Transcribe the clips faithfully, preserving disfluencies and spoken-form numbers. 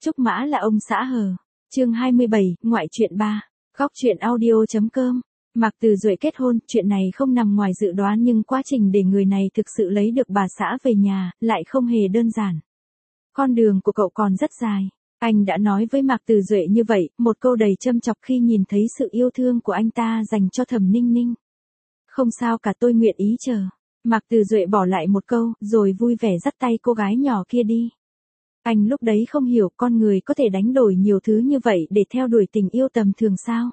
Trúc Mã là ông xã hờ. Chương hai mươi bảy, ngoại truyện ba. Góc truyện audio.com. Mạc Từ Duệ kết hôn, chuyện này không nằm ngoài dự đoán nhưng quá trình để người này thực sự lấy được bà xã về nhà, lại không hề đơn giản. Con đường của cậu còn rất dài. Anh đã nói với Mạc Từ Duệ như vậy, một câu đầy châm chọc khi nhìn thấy sự yêu thương của anh ta dành cho Thẩm Ninh Ninh. Không sao cả, tôi nguyện ý chờ. Mạc Từ Duệ bỏ lại một câu, rồi vui vẻ dắt tay cô gái nhỏ kia đi. Anh lúc đấy không hiểu con người có thể đánh đổi nhiều thứ như vậy để theo đuổi tình yêu tầm thường sao.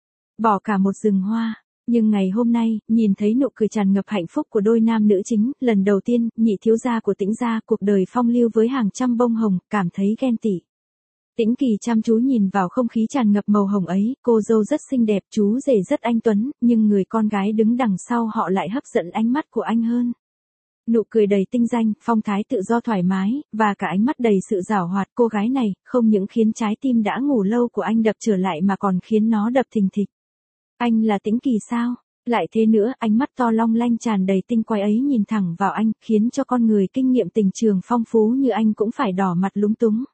Bỏ cả một rừng hoa. Nhưng ngày hôm nay, nhìn thấy nụ cười tràn ngập hạnh phúc của đôi nam nữ chính, lần đầu tiên, nhị thiếu gia của Tĩnh gia cuộc đời phong lưu với hàng trăm bông hồng, cảm thấy ghen tị. Tĩnh Kỳ chăm chú nhìn vào không khí tràn ngập màu hồng ấy, cô dâu rất xinh đẹp, chú rể rất anh tuấn, nhưng người con gái đứng đằng sau họ lại hấp dẫn ánh mắt của anh hơn. Nụ cười đầy tinh danh, phong thái tự do thoải mái, và cả ánh mắt đầy sự giảo hoạt cô gái này, không những khiến trái tim đã ngủ lâu của anh đập trở lại mà còn khiến nó đập thình thịch. Anh là Tĩnh Kỳ sao? Lại thế nữa, ánh mắt to long lanh tràn đầy tinh quái ấy nhìn thẳng vào anh, khiến cho con người kinh nghiệm tình trường phong phú như anh cũng phải đỏ mặt lúng túng.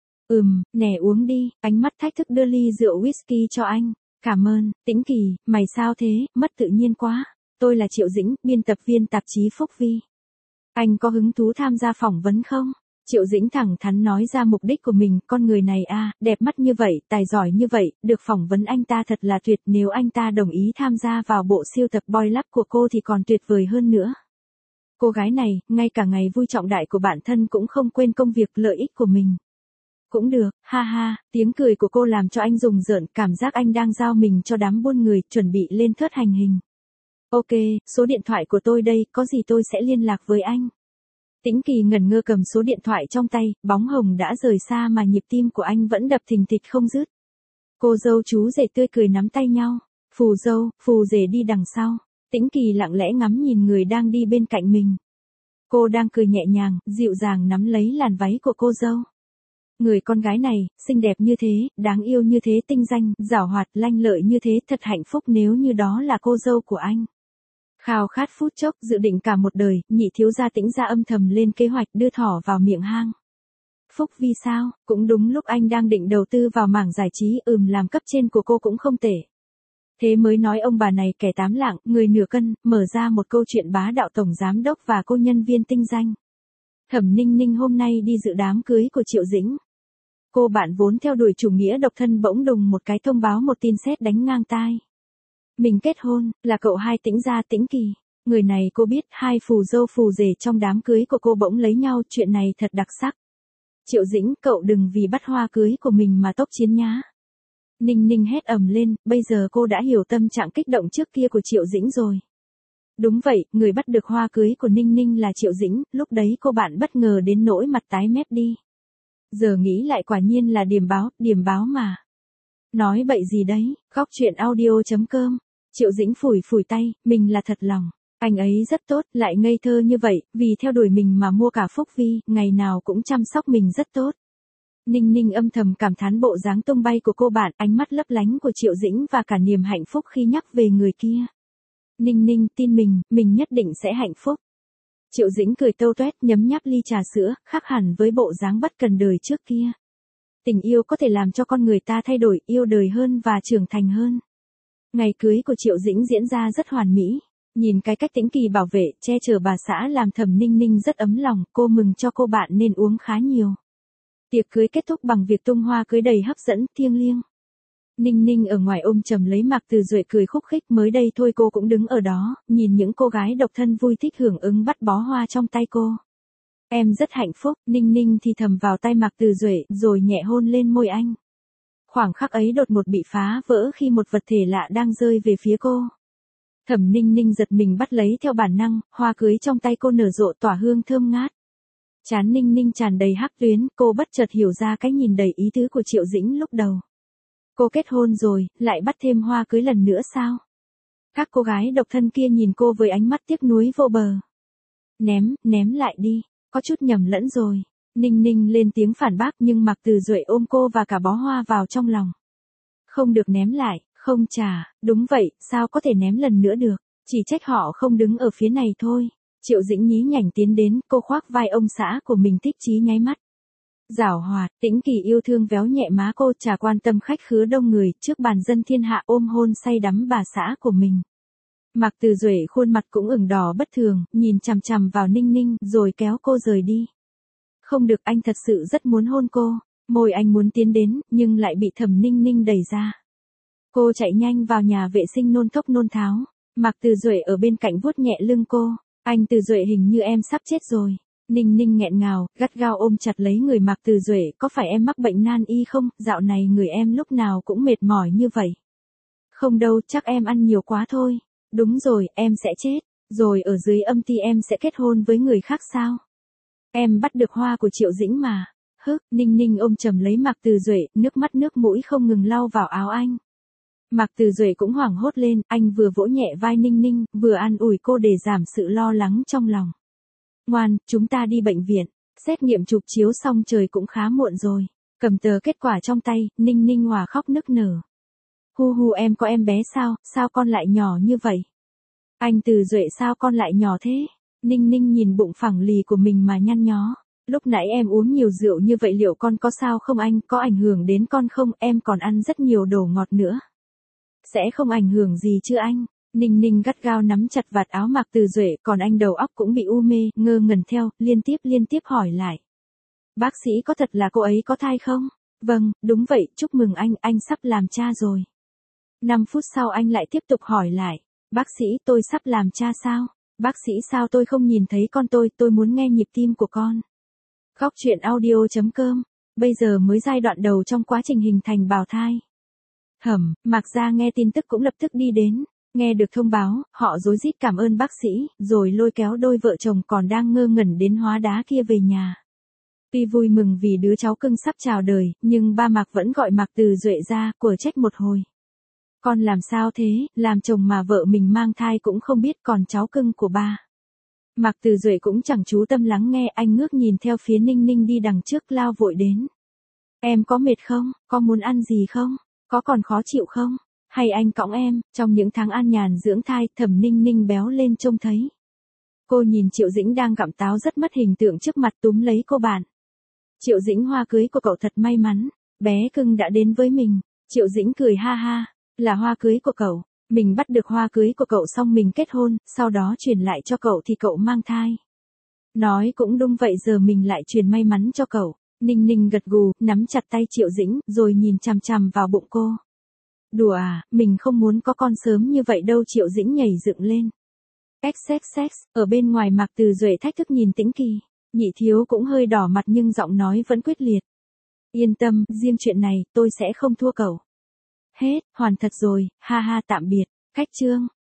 Ừm, nè uống đi, ánh mắt thách thức đưa ly rượu whisky cho anh. Cảm ơn, Tĩnh Kỳ, mày sao thế, mất tự nhiên quá. Tôi là Triệu Dĩnh, biên tập viên tạp chí Phúc Vi. Anh có hứng thú tham gia phỏng vấn không? Triệu Dĩnh thẳng thắn nói ra mục đích của mình, con người này a, đẹp mắt như vậy, tài giỏi như vậy, được phỏng vấn anh ta thật là tuyệt, nếu anh ta đồng ý tham gia vào bộ siêu tập Boy Love của cô thì còn tuyệt vời hơn nữa. Cô gái này, ngay cả ngày vui trọng đại của bản thân cũng không quên công việc lợi ích của mình. Cũng được, ha ha, tiếng cười của cô làm cho anh rùng rợn, cảm giác anh đang giao mình cho đám buôn người, chuẩn bị lên thớt hành hình. Ok, số điện thoại của tôi đây, có gì tôi sẽ liên lạc với anh. Tĩnh Kỳ ngẩn ngơ cầm số điện thoại trong tay, bóng hồng đã rời xa mà nhịp tim của anh vẫn đập thình thịch không dứt. Cô dâu chú rể tươi cười nắm tay nhau, phù dâu, phù rể đi đằng sau. Tĩnh Kỳ lặng lẽ ngắm nhìn người đang đi bên cạnh mình. Cô đang cười nhẹ nhàng, dịu dàng nắm lấy làn váy của cô dâu. Người con gái này, xinh đẹp như thế, đáng yêu như thế, tinh danh, giảo hoạt, lanh lợi như thế, thật hạnh phúc nếu như đó là cô dâu của anh. Khao khát phút chốc, dự định cả một đời, nhị thiếu gia Tĩnh gia âm thầm lên kế hoạch đưa thỏ vào miệng hang. Phúc Vi sao, cũng đúng lúc anh đang định đầu tư vào mảng giải trí, ừm làm cấp trên của cô cũng không tệ. Thế mới nói ông bà này kẻ tám lạng, người nửa cân, mở ra một câu chuyện bá đạo tổng giám đốc và cô nhân viên tinh danh. Thẩm Ninh Ninh hôm nay đi dự đám cưới của Triệu Dĩnh. Cô bạn vốn theo đuổi chủ nghĩa độc thân bỗng đùng một cái thông báo một tin sét đánh ngang tai. Mình kết hôn, là cậu hai Tĩnh gia Tĩnh Kỳ. Người này cô biết, hai phù dâu phù rể trong đám cưới của cô bỗng lấy nhau, chuyện này thật đặc sắc. Triệu Dĩnh, cậu đừng vì bắt hoa cưới của mình mà tốc chiến nhá. Ninh Ninh hét ầm lên, bây giờ cô đã hiểu tâm trạng kích động trước kia của Triệu Dĩnh rồi. Đúng vậy, người bắt được hoa cưới của Ninh Ninh là Triệu Dĩnh, lúc đấy cô bạn bất ngờ đến nỗi mặt tái mét đi. Giờ nghĩ lại quả nhiên là điểm báo, điểm báo mà. Nói bậy gì đấy, góc truyện audio.com. Triệu Dĩnh phủi phủi tay, mình là thật lòng. Anh ấy rất tốt, lại ngây thơ như vậy, vì theo đuổi mình mà mua cả Phúc Vi, ngày nào cũng chăm sóc mình rất tốt. Ninh Ninh âm thầm cảm thán bộ dáng tung bay của cô bạn, ánh mắt lấp lánh của Triệu Dĩnh và cả niềm hạnh phúc khi nhắc về người kia. Ninh Ninh tin mình, mình nhất định sẽ hạnh phúc. Triệu Dĩnh cười tâu toét nhấm nháp ly trà sữa, khác hẳn với bộ dáng bất cần đời trước kia. Tình yêu có thể làm cho con người ta thay đổi, yêu đời hơn và trưởng thành hơn. Ngày cưới của Triệu Dĩnh diễn ra rất hoàn mỹ. Nhìn cái cách Tĩnh Kỳ bảo vệ, che chở bà xã làm Thẩm Ninh Ninh rất ấm lòng, cô mừng cho cô bạn nên uống khá nhiều. Tiệc cưới kết thúc bằng việc tung hoa cưới đầy hấp dẫn, thiêng liêng. Ninh Ninh ở ngoài ôm chầm lấy Mạc Từ Duệ cười khúc khích, mới đây thôi cô cũng đứng ở đó, nhìn những cô gái độc thân vui thích hưởng ứng bắt bó hoa trong tay cô. Em rất hạnh phúc, Ninh Ninh thì thầm vào tay Mạc Từ Duệ, rồi nhẹ hôn lên môi anh. Khoảng khắc ấy đột ngột bị phá vỡ khi một vật thể lạ đang rơi về phía cô. Thẩm Ninh Ninh giật mình bắt lấy theo bản năng, hoa cưới trong tay cô nở rộ tỏa hương thơm ngát. Trán Ninh Ninh tràn đầy hắc tuyến, cô bất chợt hiểu ra cái nhìn đầy ý tứ của Triệu Dĩnh lúc đầu. Cô kết hôn rồi, lại bắt thêm hoa cưới lần nữa sao? Các cô gái độc thân kia nhìn cô với ánh mắt tiếc nuối vô bờ. Ném, ném lại đi, có chút nhầm lẫn rồi. Ninh Ninh lên tiếng phản bác nhưng Mạc Từ Duệ ôm cô và cả bó hoa vào trong lòng. Không được ném lại, không trả, đúng vậy, sao có thể ném lần nữa được, chỉ trách họ không đứng ở phía này thôi. Triệu Dĩnh nhí nhảnh tiến đến, cô khoác vai ông xã của mình thích chí nháy mắt. Giảo hoạt, Tĩnh Kỳ yêu thương véo nhẹ má cô, chả quan tâm khách khứa đông người, trước bàn dân thiên hạ ôm hôn say đắm bà xã của mình. Mạc Từ Duệ khuôn mặt cũng ửng đỏ bất thường, nhìn chằm chằm vào Ninh Ninh, rồi kéo cô rời đi. Không được, anh thật sự rất muốn hôn cô. Môi anh muốn tiến đến, nhưng lại bị Thẩm Ninh Ninh đẩy ra. Cô chạy nhanh vào nhà vệ sinh nôn thốc nôn tháo. Mạc Từ Duệ ở bên cạnh vuốt nhẹ lưng cô. Anh Từ Duệ, hình như em sắp chết rồi. Ninh Ninh nghẹn ngào, gắt gao ôm chặt lấy người Mạc Từ Duệ. Có phải em mắc bệnh nan y không? Dạo này người em lúc nào cũng mệt mỏi như vậy. Không đâu, chắc em ăn nhiều quá thôi. Đúng rồi, em sẽ chết. Rồi ở dưới âm ty em sẽ kết hôn với người khác sao? Em bắt được hoa của Triệu Dĩnh mà. Hức, Ninh Ninh ôm chầm lấy Mạc Từ Duệ, nước mắt nước mũi không ngừng lau vào áo anh. Mạc Từ Duệ cũng hoảng hốt lên, anh vừa vỗ nhẹ vai Ninh Ninh, vừa an ủi cô để giảm sự lo lắng trong lòng. Ngoan, chúng ta đi bệnh viện. Xét nghiệm chụp chiếu xong trời cũng khá muộn rồi. Cầm tờ kết quả trong tay, Ninh Ninh hòa khóc nức nở. Hu hu, em có em bé sao, sao con lại nhỏ như vậy? Anh Từ Duệ, sao con lại nhỏ thế? Ninh Ninh nhìn bụng phẳng lì của mình mà nhăn nhó. Lúc nãy em uống nhiều rượu như vậy liệu con có sao không anh, có ảnh hưởng đến con không, em còn ăn rất nhiều đồ ngọt nữa. Sẽ không ảnh hưởng gì chứ anh? Ninh Ninh gắt gao nắm chặt vạt áo Mạc Từ Duệ, còn anh đầu óc cũng bị u mê, ngơ ngẩn theo, liên tiếp liên tiếp hỏi lại. Bác sĩ, có thật là cô ấy có thai không? Vâng, đúng vậy, chúc mừng anh, anh sắp làm cha rồi. năm phút sau anh lại tiếp tục hỏi lại. Bác sĩ, tôi sắp làm cha sao? Bác sĩ, sao tôi không nhìn thấy con tôi, tôi muốn nghe nhịp tim của con. Góc truyện audio chấm com. Bây giờ mới giai đoạn đầu trong quá trình hình thành bào thai. Hẩm, Mạc Gia nghe tin tức cũng lập tức đi đến. Nghe được thông báo, họ rối rít cảm ơn bác sĩ, rồi lôi kéo đôi vợ chồng còn đang ngơ ngẩn đến hóa đá kia về nhà. Tuy vui mừng vì đứa cháu cưng sắp chào đời, nhưng ba Mạc vẫn gọi Mạc Từ Duệ ra, quở trách một hồi. Con làm sao thế, làm chồng mà vợ mình mang thai cũng không biết, còn cháu cưng của ba. Mạc Từ Duệ cũng chẳng chú tâm lắng nghe, anh ngước nhìn theo phía Ninh Ninh đi đằng trước lao vội đến. Em có mệt không, có muốn ăn gì không, có còn khó chịu không, hay anh cõng em? Trong những tháng an nhàn dưỡng thai, Thẩm Ninh Ninh béo lên trông thấy. Cô nhìn Triệu Dĩnh đang gặm táo rất mất hình tượng trước mặt, túm lấy cô bạn. Triệu Dĩnh, hoa cưới của cậu thật may mắn, bé cưng đã đến với mình. Triệu Dĩnh cười ha ha, là hoa cưới của cậu. Mình bắt được hoa cưới của cậu xong mình kết hôn, sau đó truyền lại cho cậu thì cậu mang thai. Nói cũng đúng, vậy giờ mình lại truyền may mắn cho cậu. Ninh Ninh gật gù, nắm chặt tay Triệu Dĩnh, rồi nhìn chằm chằm vào bụng cô. Đùa à, mình không muốn có con sớm như vậy đâu. Triệu Dĩnh nhảy dựng lên. Xx xx, ở bên ngoài Mạc Từ Duệ thách thức nhìn Tĩnh Kỳ. Nhị thiếu cũng hơi đỏ mặt nhưng giọng nói vẫn quyết liệt. Yên tâm, riêng chuyện này, tôi sẽ không thua cậu. Hết, hoàn thật rồi, ha ha, tạm biệt. Khách trương.